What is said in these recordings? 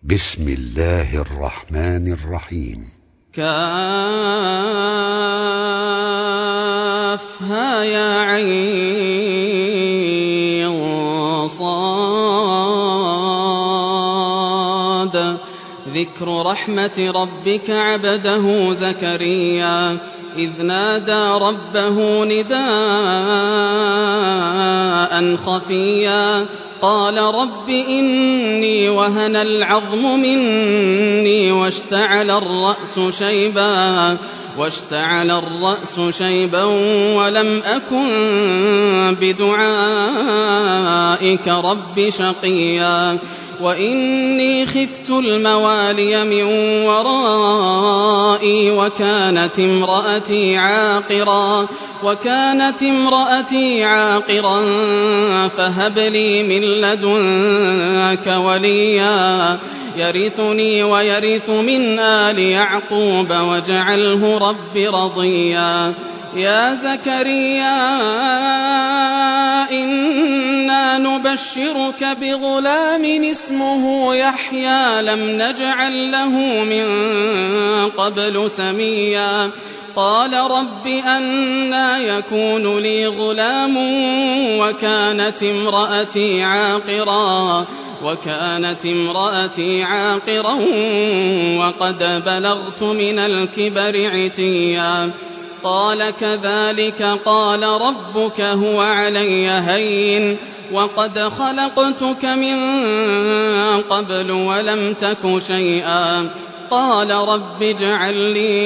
بسم الله الرحمن الرحيم. كافها يا عين صاد. ذكر رحمة ربك عبده زكريا إذ نادى ربه نداء خفيا قال رب إني وهن العظم مني واشتعل الرأس شيبا ولم أكن بدعائك رب شقيا وإني خفت الموالي من ورائي وكانت امرأتي عاقرا فهب لي من لدنك وليا يرثني ويرث من آل يعقوب واجعله رب رضيا. يا زكريا إنا نبشرك بغلام اسمه يحيى لم نجعل له من قبل سميا. قال رب أنى يكون لي غلام وكانت امرأتي عاقرا وقد بلغت من الكبر عتيا. قال كذلك قال ربك هو علي هين وقد خلقتك من قبل ولم تك شيئا. قال رب اجعل لي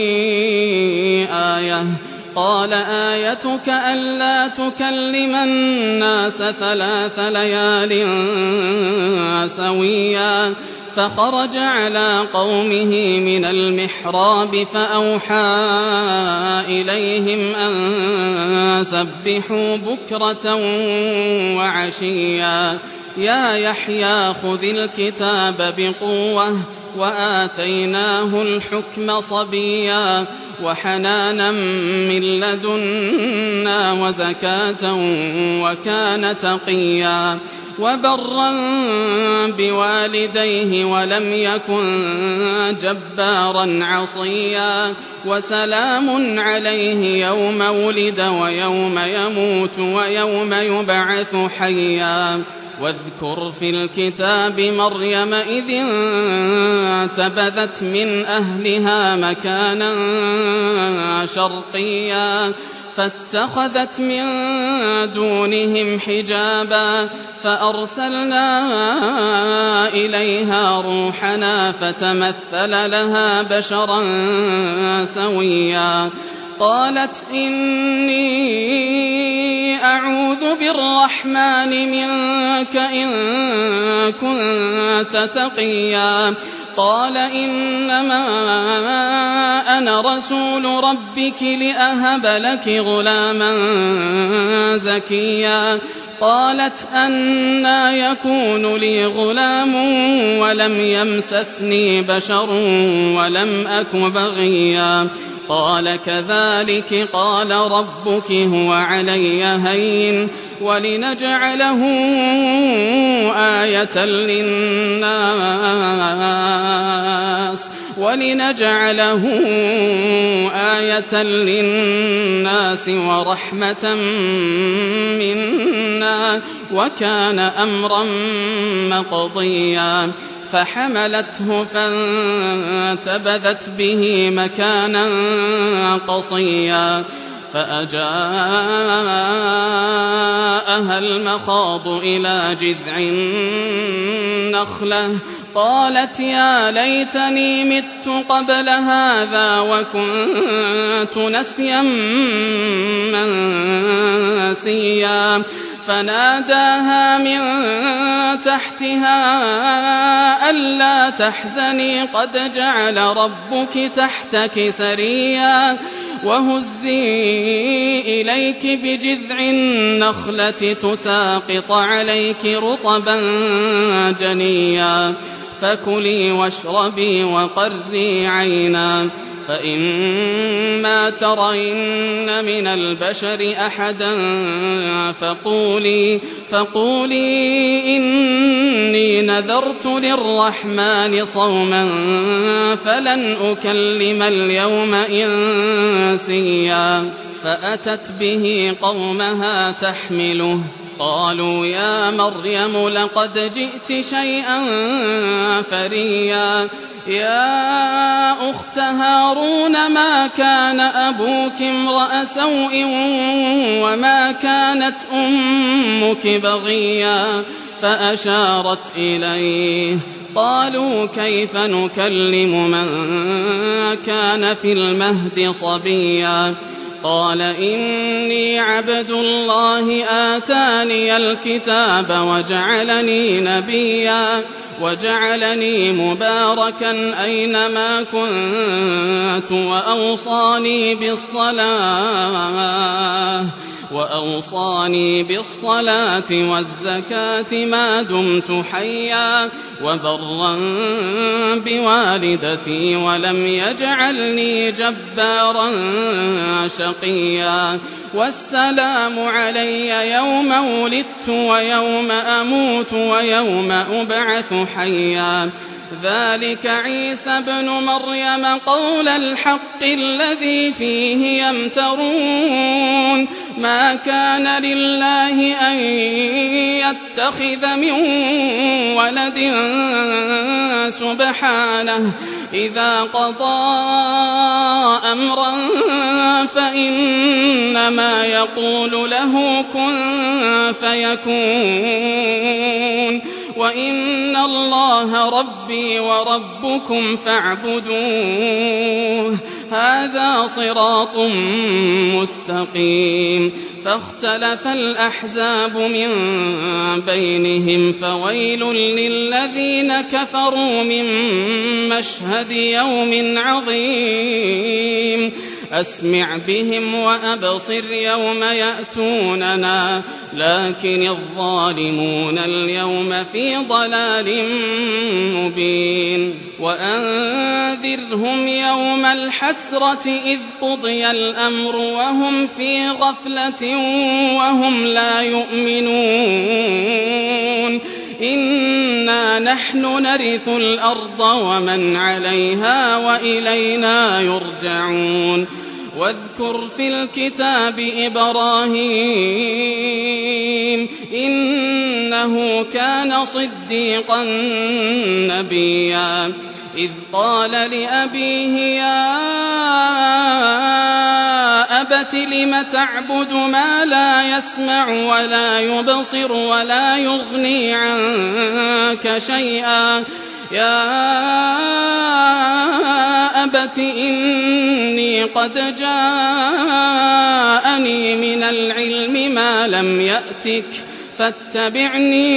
آية. قال آيتك ألا تكلم الناس 3 ليال سويا. فخرج على قومه من المحراب فأوحى إليهم أن سبحوا بكرة وعشيا. يا يحيى خذ الكتاب بقوة وآتيناه الحكم صبيا وحنانا من لدنا وزكاة وكان تقيا وبرا بوالديه ولم يكن جبارا عصيا. وسلام عليه يوم ولد ويوم يموت ويوم يبعث حيا. واذكر في الكتاب مريم إذ انتبذت من أهلها مكانا شرقيا فاتخذت من دونهم حجابا فأرسلنا إليها روحنا فتمثل لها بشرا سويا. قالت إني أعوذ بالرحمن منك إن كنت تقيا. قال إنما أنا رسول ربك لأهب لك غلاما زكيا. قالت أنى يكون لي غلام ولم يمسسني بشر ولم أك بغيا. قال كذلك قال ربك هو علي هين ولنجعله آية للناس ورحمة منا وكان أمرا مقضيا. فحملته فانتبذت به مكانا قصيا. فأجاءها المخاض إلى جذع النخلة قالت يا ليتني مت قبل هذا وكنت نسيا منسيا. فناداها من تحتها ألا تحزني قد جعل ربك تحتك سريا. وهزي إليك بجذع النخلة تساقط عليك رطبا جنيا. فكلي واشربي وقري عينا فإما ترين من البشر أحدا فقولي إني نذرت للرحمن صوما فلن أكلم اليوم إنسيا. فأتت به قومها تحمله قالوا يا مريم لقد جئت شيئا فريا يا أخت هارون ما كان أبوك امرأ سوء وما كانت أمك بغيا. فأشارت إليه قالوا كيف نكلم من كان في المهد صبيا. قال إني عبد الله آتاني الكتاب وجعلني نبيا وجعلني مباركا أينما كنت وأوصاني بالصلاة والزكاة ما دمت حيا وبرا بوالدتي ولم يجعلني جبارا شقيا. والسلام علي يوم ولدت ويوم أموت ويوم أبعث حيا. ذلك عيسى بن مريم قول الحق الذي فيه يمترون. ما كان لله أن يتخذ من ولد سبحانه إذا قضى أمرا فإنما يقول له كن فيكون. وإن الله ربي وربكم فاعبدوه هذا صراط مستقيم. فاختلف الأحزاب من بينهم فويل للذين كفروا من مشهد يوم عظيم. أسمع بهم وأبصر يوم يأتوننا لكن الظالمون اليوم في ضلال مبين. وأنذرهم يوم الحسرة إذ قضي الأمر وهم في غفلة وهم لا يؤمنون. إنا نحن نرث الأرض ومن عليها وإلينا يرجعون. واذكر في الكتاب إبراهيم إنه كان صديقا نبيا. إذ قال لأبيه يا أبت لم تعبد ما لا يسمع ولا يبصر ولا يغني عنك شيئا. يا أبت إني قد جاءني من العلم ما لم يأتك فاتبعني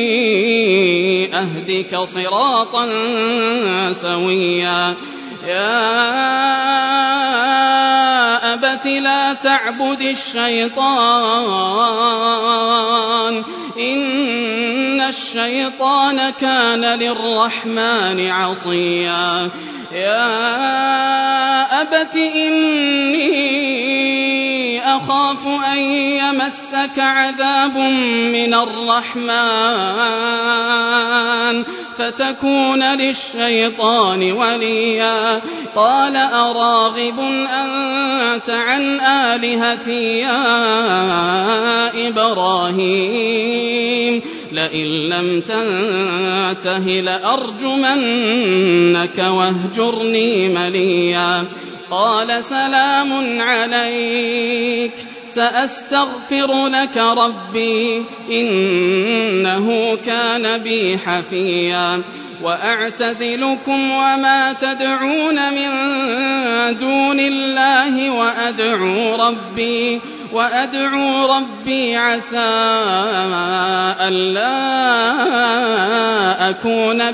أهدك صراطا سويا. يا أبت لا تعبد الشيطان إن الشيطان كان للرحمن عصيا. يا أبت إني أخاف أن يمسك عذاب من الرحمن فتكون للشيطان وليا. قال أراغب أنت عن آلهتي يا إبراهيم لئن لم تنته لأرجمنك واهجرني مليا. قال سلام عليك سأستغفر لك ربي إنه كان بي حفيا. وأعتزلكم وما تدعون من دون الله وأدعو ربي عسى ألا أكون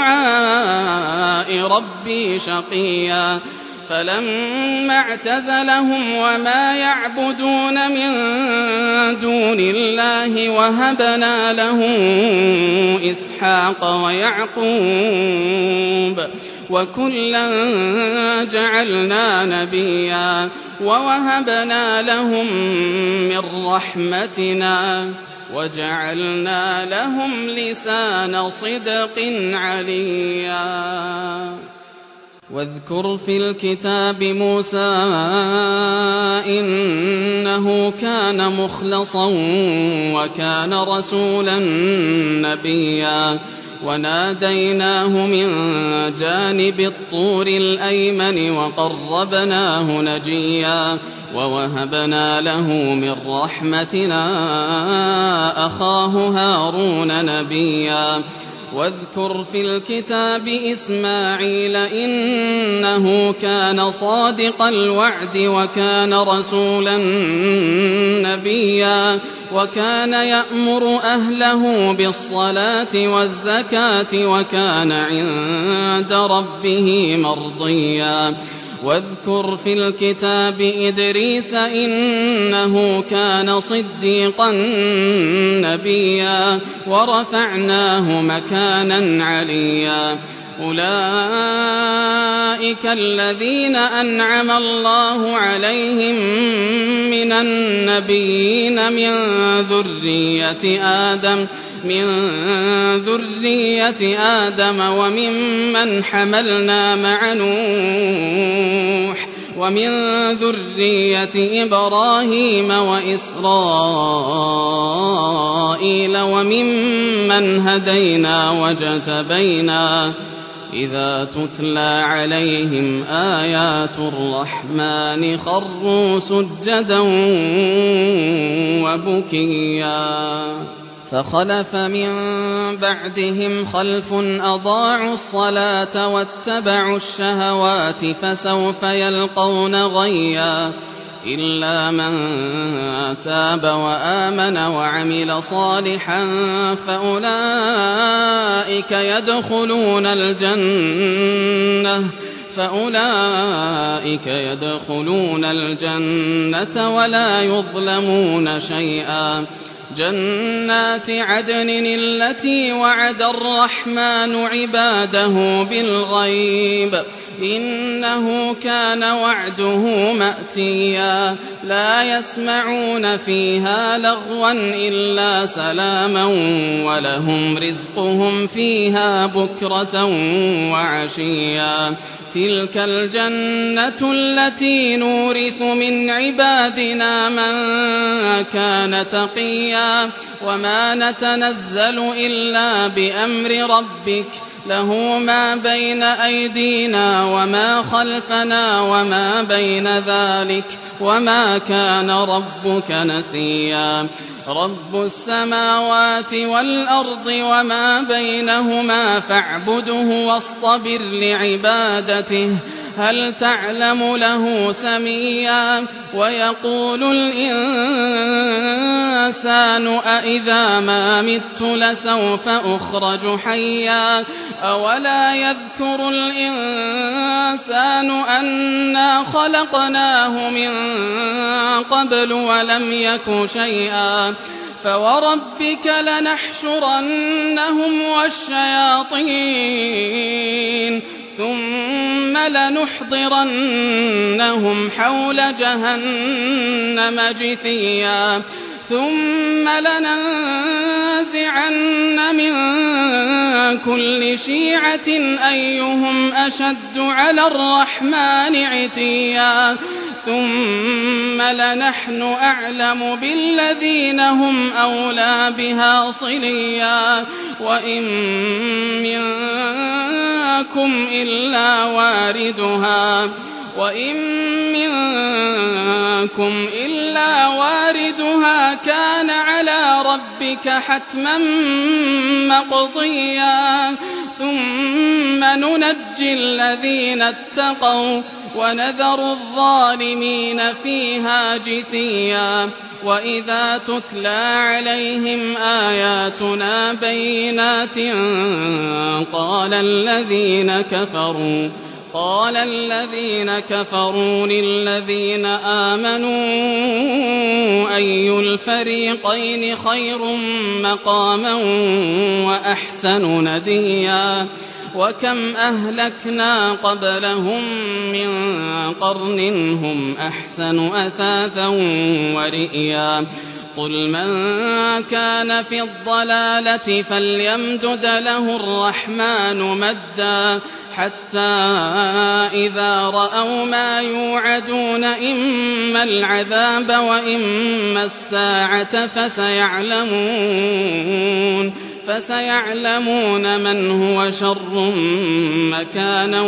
بدعاء ربي شقيا. فلما اعتزلهم وما يعبدون من دون الله وهبنا له إسحاق ويعقوب وكلا جعلنا نبيا ووهبنا لهم من رحمتنا وجعلنا لهم لسان صدق عليا واذكر في الكتاب موسى إنه كان مخلصا وكان رسولا نبيا وناديناه من جانب الطور الأيمن وقربناه نجيا ووهبنا له من رحمتنا أخاه هارون نبيا واذكر في الكتاب إسماعيل إنه كان صادق الوعد وكان رسولا نبيا وكان يأمر أهله بالصلاة والزكاة وكان عند ربه مرضيا واذكر في الكتاب إدريس إنه كان صديقا نبيا ورفعناه مكانا عليا أولئك الذين أنعم الله عليهم من النبيين من ذرية آدم وممن حملنا مع نوح ومن ذرية إبراهيم وإسرائيل وممن هدينا واجتبينا إذا تتلى عليهم آيات الرحمن خروا سجدا وبكيا فخلف من بعدهم خلف أضاعوا الصلاة واتبعوا الشهوات فسوف يلقون غيا إلا من تاب وآمن وعمل صالحا فأولئك يدخلون الجنة ولا يظلمون شيئا جنات عدن التي وعد الرحمن عباده بالغيب إنه كان وعده مأتيا لا يسمعون فيها لغوا إلا سلاما ولهم رزقهم فيها بكرة وعشيا تلك الجنة التي نورث من عبادنا من كان تقيا وما نتنزل إلا بأمر ربك له ما بين أيدينا وما خلفنا وما بين ذلك وما كان ربك نسيا رب السماوات والأرض وما بينهما فاعبده واصطبر لعبادته هل تعلم له سميا ويقول الإنسان أإذا ما مت لسوف أخرج حيا أولا يذكر الإنسان أنا خلقناه من قبل ولم يك شيئا فوربك لنحشرنهم والشياطين ثم لنحضرنهم حول جهنم جثيا ثم لننزعن من كل شيعة أيهم أشد على الرحمن عتيا ثم لنحن أعلم بالذين هم أولى بها صليا وإن منكم إلا واردها كان على ربك حتما مقضيا ثم ننجي الذين اتقوا ونذر الظالمين فيها جثيا وإذا تتلى عليهم آياتنا بينات قال الذين كفروا للذين آمنوا أي الفريقين خير مقاما وأحسن نديا وكم أهلكنا قبلهم من قرن هم أحسن أثاثا ورئيا قل من كان في الضلالة فليمدد له الرحمن مدا حتى إذا رأوا ما يوعدون إما العذاب وإما الساعة فسيعلمون من هو شر مكانا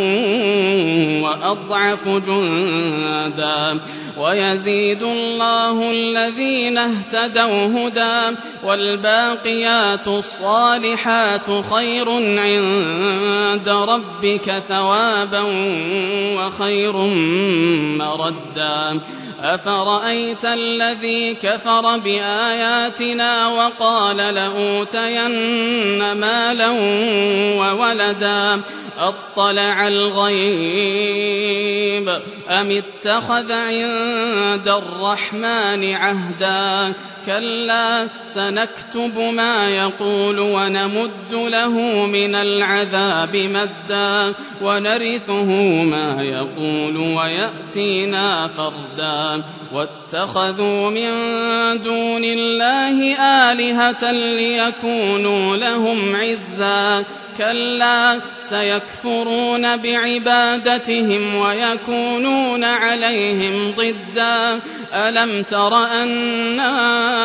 وأضعف جندا ويزيد الله الذين اهتدوا هدى والباقيات الصالحات خير عند ربك ثوابا وخير مردا أفرأيت الذي كفر بآياتنا وقال لأوتين مالا وولدا أطلع الغيب أم اتخذ عند الرحمن عهدا كلا سنكتب ما يقول ونمد له من العذاب مدا ونرثه ما يقول ويأتينا فردا واتخذوا من دون الله آلهة ليكونوا لهم عزا كلا سيكفرون بعبادتهم ويكونون عليهم ضدا ألم تر أنا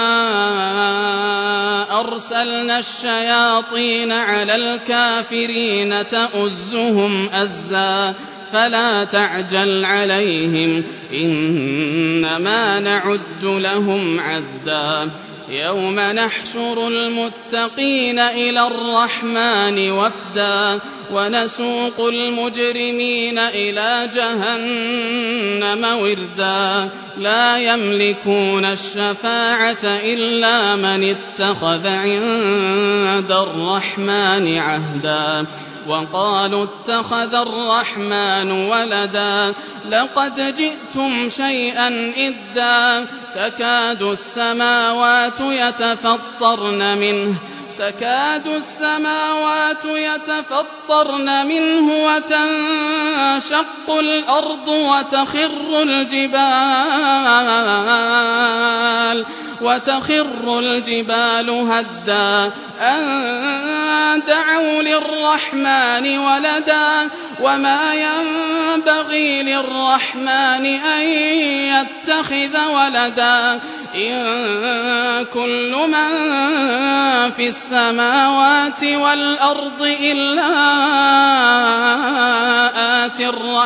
أرسلنا الشياطين على الكافرين تؤزهم أزا فلا تعجل عليهم إنما نعد لهم عدا يوم نحشر المتقين إلى الرحمن وفدا ونسوق المجرمين إلى جهنم وردا لا يملكون الشفاعة إلا من اتخذ عند الرحمن عهدا وقالوا اتخذ الرحمن ولدا لقد جئتم شيئا إدا تكاد السماوات يتفطرن منه وتنشق الأرض وتخر الجبال هدا أن دعوا للرحمن ولدا وما ينبغي للرحمن أن يتخذ ولدا إن كل من في السماوات والأرض إلا آتي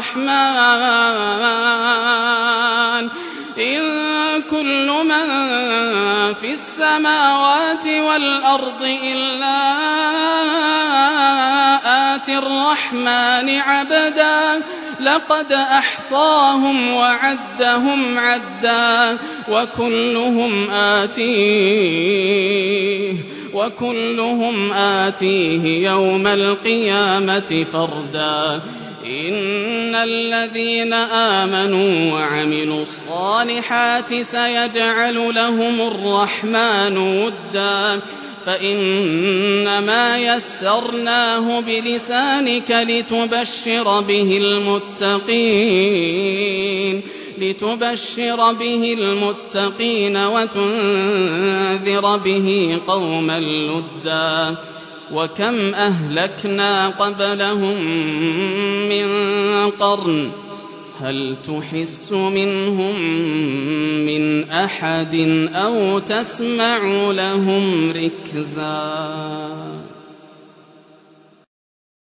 الرحمن في السماوات والأرض إلا آتي الرحمن عبدا لقد أحصاهم وعدهم عدا وكلهم آتيه يوم القيامة فردا إن الذين آمنوا وعملوا الصالحات سيجعل لهم الرحمن ودا فإنما يسرناه بلسانك لتبشر به المتقين وتنذر به قوما لدا وكم أهلكنا قبلهم من قرن هل تحس منهم من أحد أو تسمع لهم ركزا